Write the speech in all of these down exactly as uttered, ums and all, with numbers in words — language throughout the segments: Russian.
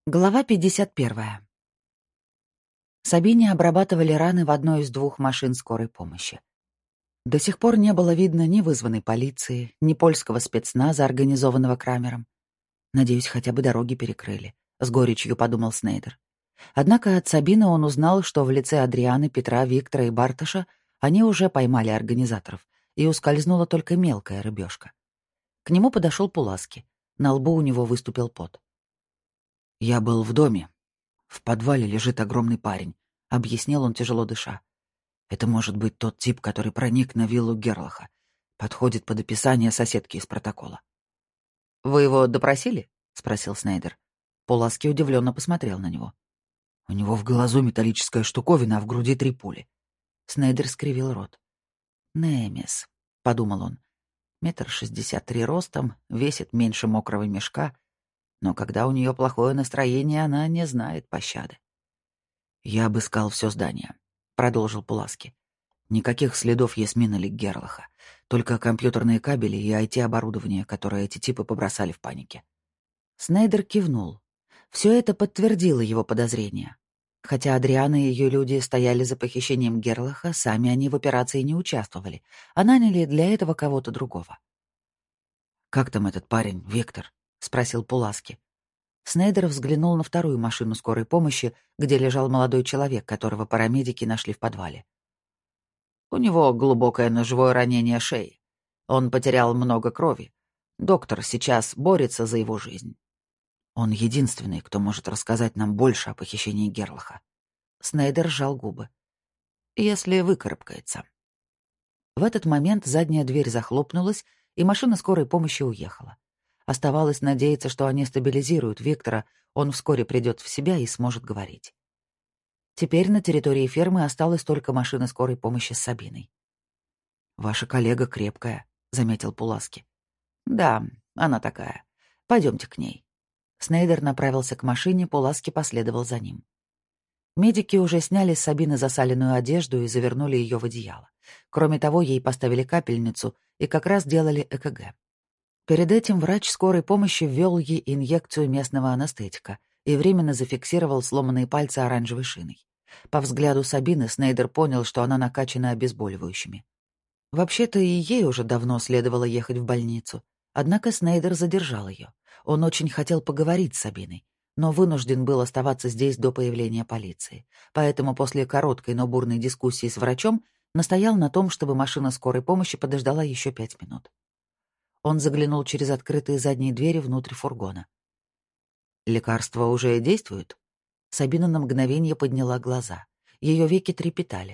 Глава пятьдесят первая. Сабине обрабатывали раны в одной из двух машин скорой помощи. До сих пор не было видно ни вызванной полиции, ни польского спецназа, организованного Крамером. Надеюсь, хотя бы дороги перекрыли, — с горечью подумал Снейдер. Однако от Сабины он узнал, что в лице Адрианы, Петра, Виктора и Барташа они уже поймали организаторов, и ускользнула только мелкая рыбешка. К нему подошел Пуласки. На лбу у него выступил пот. «Я был в доме. В подвале лежит огромный парень», — объяснил он, тяжело дыша. «Это может быть тот тип, который проник на виллу Герлаха. Подходит под описание соседки из протокола». «Вы его допросили?» — спросил Снейдер. Пуласки удивленно посмотрел на него. «У него в глазу металлическая штуковина, а в груди три пули». Снейдер скривил рот. «Немес», — подумал он. Метр шестьдесят три ростом, весит меньше мокрого мешка, но когда у нее плохое настроение, она не знает пощады. «Я обыскал все здание», — продолжил Пуласки. «Никаких следов Ясмина или Герлаха, только компьютерные кабели и ай ти-оборудование, которое эти типы побросали в панике». Снейдер кивнул. Все это подтвердило его подозрения. Хотя Адриана и ее люди стояли за похищением Герлаха, сами они в операции не участвовали, а наняли для этого кого-то другого. «Как там этот парень, Виктор?» — спросил Пуласки. Снейдер взглянул на вторую машину скорой помощи, где лежал молодой человек, которого парамедики нашли в подвале. У него глубокое ножевое ранение шеи. Он потерял много крови. Доктор сейчас борется за его жизнь. Он единственный, кто может рассказать нам больше о похищении Герлаха. Снейдер сжал губы. Если выкарабкается. В этот момент задняя дверь захлопнулась, и машина скорой помощи уехала. Оставалось надеяться, что они стабилизируют Виктора, он вскоре придет в себя и сможет говорить. Теперь на территории фермы осталась только машина скорой помощи с Сабиной. «Ваша коллега крепкая», — заметил Пуласки. «Да, она такая. Пойдемте к ней». Снейдер направился к машине, Пуласки последовал за ним. Медики уже сняли с Сабины засаленную одежду и завернули ее в одеяло. Кроме того, ей поставили капельницу и как раз делали э ка гэ. Перед этим врач скорой помощи ввел ей инъекцию местного анестетика и временно зафиксировал сломанные пальцы оранжевой шиной. По взгляду Сабины Снейдер понял, что она накачана обезболивающими. Вообще-то и ей уже давно следовало ехать в больницу. Однако Снейдер задержал ее. Он очень хотел поговорить с Сабиной, но вынужден был оставаться здесь до появления полиции. Поэтому после короткой, но бурной дискуссии с врачом настоял на том, чтобы машина скорой помощи подождала еще пять минут. Он заглянул через открытые задние двери внутрь фургона. «Лекарства уже действуют?» Сабина на мгновение подняла глаза. Ее веки трепетали.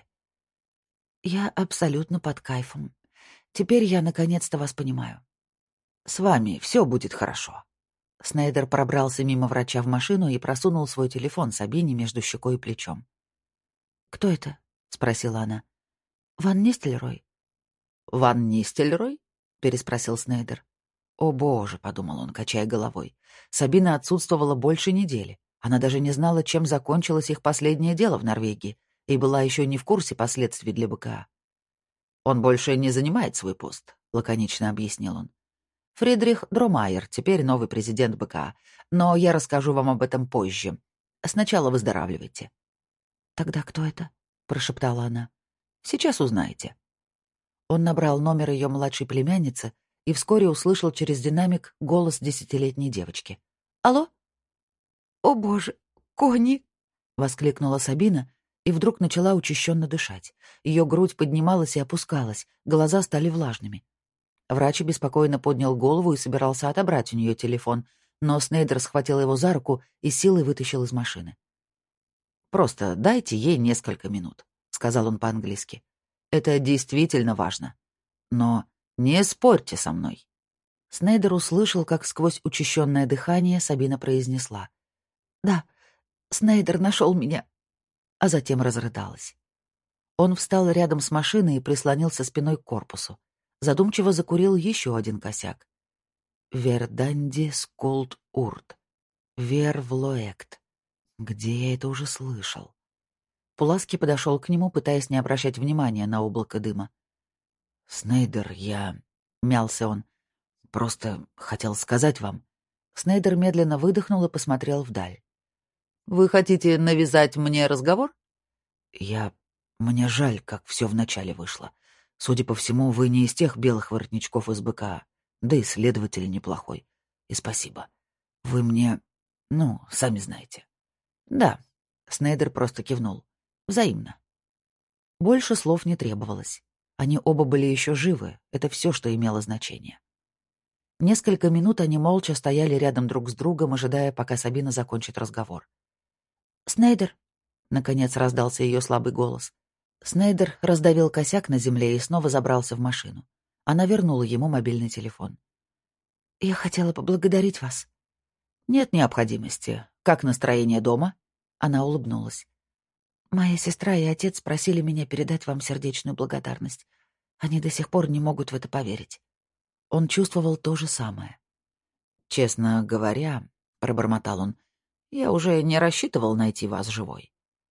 «Я абсолютно под кайфом. Теперь я наконец-то вас понимаю. С вами все будет хорошо». Снейдер пробрался мимо врача в машину и просунул свой телефон Сабине между щекой и плечом. «Кто это?» — спросила она. «Ван Нистельрой?» «Ван Нистельрой?» — переспросил Снейдер. «О, боже», — подумал он, качая головой. Сабина отсутствовала больше недели. Она даже не знала, чем закончилось их последнее дело в Норвегии, и была еще не в курсе последствий для бэ ка а. «Он больше не занимает свой пост», — лаконично объяснил он. «Фридрих Дромайер, теперь новый президент бэ ка а, но я расскажу вам об этом позже. Сначала выздоравливайте». «Тогда кто это?» — прошептала она. «Сейчас узнаете». Он набрал номер ее младшей племянницы и вскоре услышал через динамик голос десятилетней девочки. «Алло?» «О, боже, Кони!» — воскликнула Сабина и вдруг начала учащенно дышать. Ее грудь поднималась и опускалась, глаза стали влажными. Врач беспокойно поднял голову и собирался отобрать у нее телефон, но Снейдер схватил его за руку и силой вытащил из машины. «Просто дайте ей несколько минут», — сказал он по-английски. «Это действительно важно. Но не спорьте со мной». Снейдер услышал, как сквозь учащенное дыхание Сабина произнесла: «Да, Снейдер нашел меня», а затем разрыдалась. Он встал рядом с машиной и прислонился спиной к корпусу. Задумчиво закурил еще один косяк. «Верданди скулд урт. Вервлоэкт. Где я это уже слышал?» Пуласки подошел к нему, пытаясь не обращать внимания на облако дыма. «Снейдер, я...» — мялся он. «Просто хотел сказать вам...» Снейдер медленно выдохнул и посмотрел вдаль. Вы хотите навязать мне разговор? Я... Мне жаль, как все вначале вышло. Судя по всему, вы не из тех белых воротничков из БКА. Да и следователь неплохой. И спасибо. Вы мне... Ну, сами знаете. Да. Снейдер просто кивнул. Взаимно. Больше слов не требовалось. Они оба были еще живы. Это все, что имело значение. Несколько минут они молча стояли рядом друг с другом, ожидая, пока Сабина закончит разговор. «Снейдер!» — наконец раздался ее слабый голос. Снейдер раздавил косяк на земле и снова забрался в машину. Она вернула ему мобильный телефон. «Я хотела поблагодарить вас». «Нет необходимости. Как настроение дома?» Она улыбнулась. «Моя сестра и отец просили меня передать вам сердечную благодарность. Они до сих пор не могут в это поверить». Он чувствовал то же самое. «Честно говоря, — пробормотал он, — я уже не рассчитывал найти вас живой».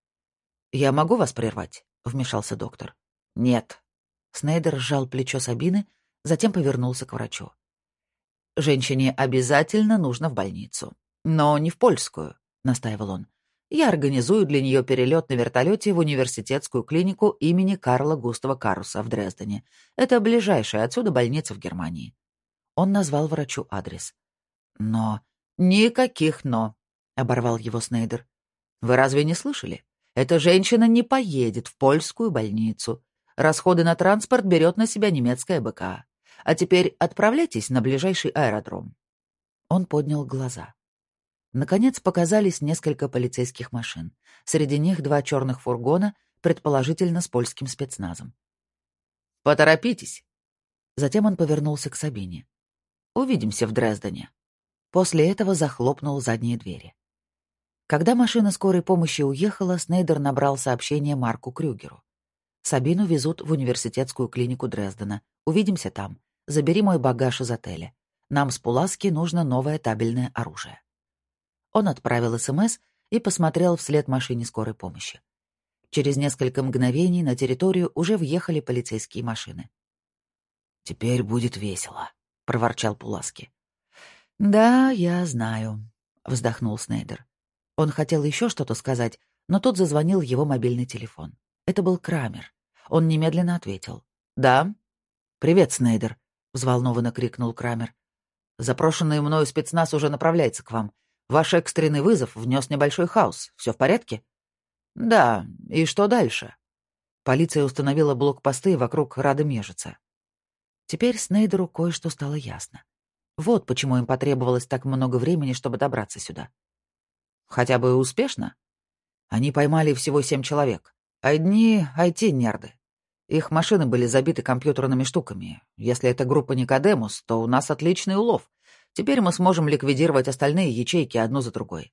«Я могу вас прервать?» — вмешался доктор. «Нет». Снейдер сжал плечо Сабины, затем повернулся к врачу. «Женщине обязательно нужно в больницу. Но не в польскую», — настаивал он. «Я организую для нее перелет на вертолете в университетскую клинику имени Карла Густава Каруса в Дрездене. Это ближайшая отсюда больница в Германии». Он назвал врачу адрес. «Но...» «Никаких «но», — оборвал его Снейдер. «Вы разве не слышали? Эта женщина не поедет в польскую больницу. Расходы на транспорт берет на себя немецкая БК. А теперь отправляйтесь на ближайший аэродром». Он поднял глаза. Наконец показались несколько полицейских машин. Среди них два черных фургона, предположительно с польским спецназом. «Поторопитесь!» Затем он повернулся к Сабине. «Увидимся в Дрездене». После этого захлопнул задние двери. Когда машина скорой помощи уехала, Снейдер набрал сообщение Марку Крюгеру. «Сабину везут в университетскую клинику Дрездена. Увидимся там. Забери мой багаж из отеля. Нам с Пуласки нужно новое табельное оружие». Он отправил СМС и посмотрел вслед машине скорой помощи. Через несколько мгновений на территорию уже въехали полицейские машины. «Теперь будет весело», — проворчал Пуласки. «Да, я знаю», — вздохнул Снейдер. Он хотел еще что-то сказать, но тут зазвонил его мобильный телефон. Это был Крамер. Он немедленно ответил. «Да?» «Привет, Снейдер», — взволнованно крикнул Крамер. «Запрошенный мною спецназ уже направляется к вам. Ваш экстренный вызов внес небольшой хаос. Все в порядке?» «Да. И что дальше?» Полиция установила блокпосты вокруг Радомежица. Теперь Снейдеру кое-что стало ясно. Вот почему им потребовалось так много времени, чтобы добраться сюда. Хотя бы успешно? Они поймали всего семь человек. Одни ай ти-нерды. Их машины были забиты компьютерными штуками. Если это группа Никодемус, то у нас отличный улов. Теперь мы сможем ликвидировать остальные ячейки одну за другой.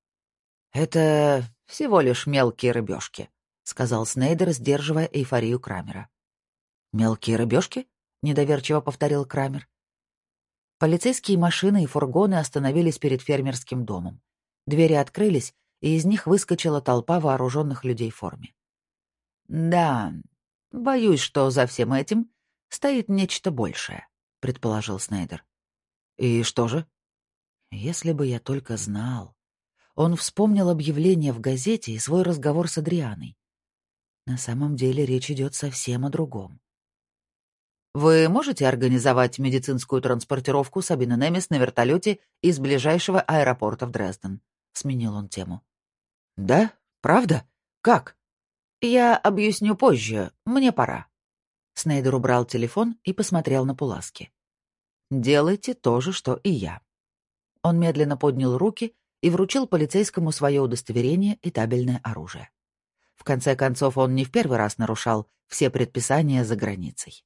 «Это всего лишь мелкие рыбешки», — сказал Снейдер, сдерживая эйфорию Крамера. «Мелкие рыбешки?» — недоверчиво повторил Крамер. Полицейские машины и фургоны остановились перед фермерским домом. Двери открылись, и из них выскочила толпа вооруженных людей в форме. «Да, боюсь, что за всем этим стоит нечто большее», — предположил Снейдер. «И что же?» «Если бы я только знал». Он вспомнил объявление в газете и свой разговор с Адрианой. На самом деле речь идет совсем о другом. «Вы можете организовать медицинскую транспортировку Сабины Немес на вертолете из ближайшего аэропорта в Дрезден?» — сменил он тему. «Да? Правда? Как?» «Я объясню позже. Мне пора». Снейдер убрал телефон и посмотрел на Пуласки. «Делайте то же, что и я». Он медленно поднял руки и вручил полицейскому свое удостоверение и табельное оружие. В конце концов, он не в первый раз нарушал все предписания за границей.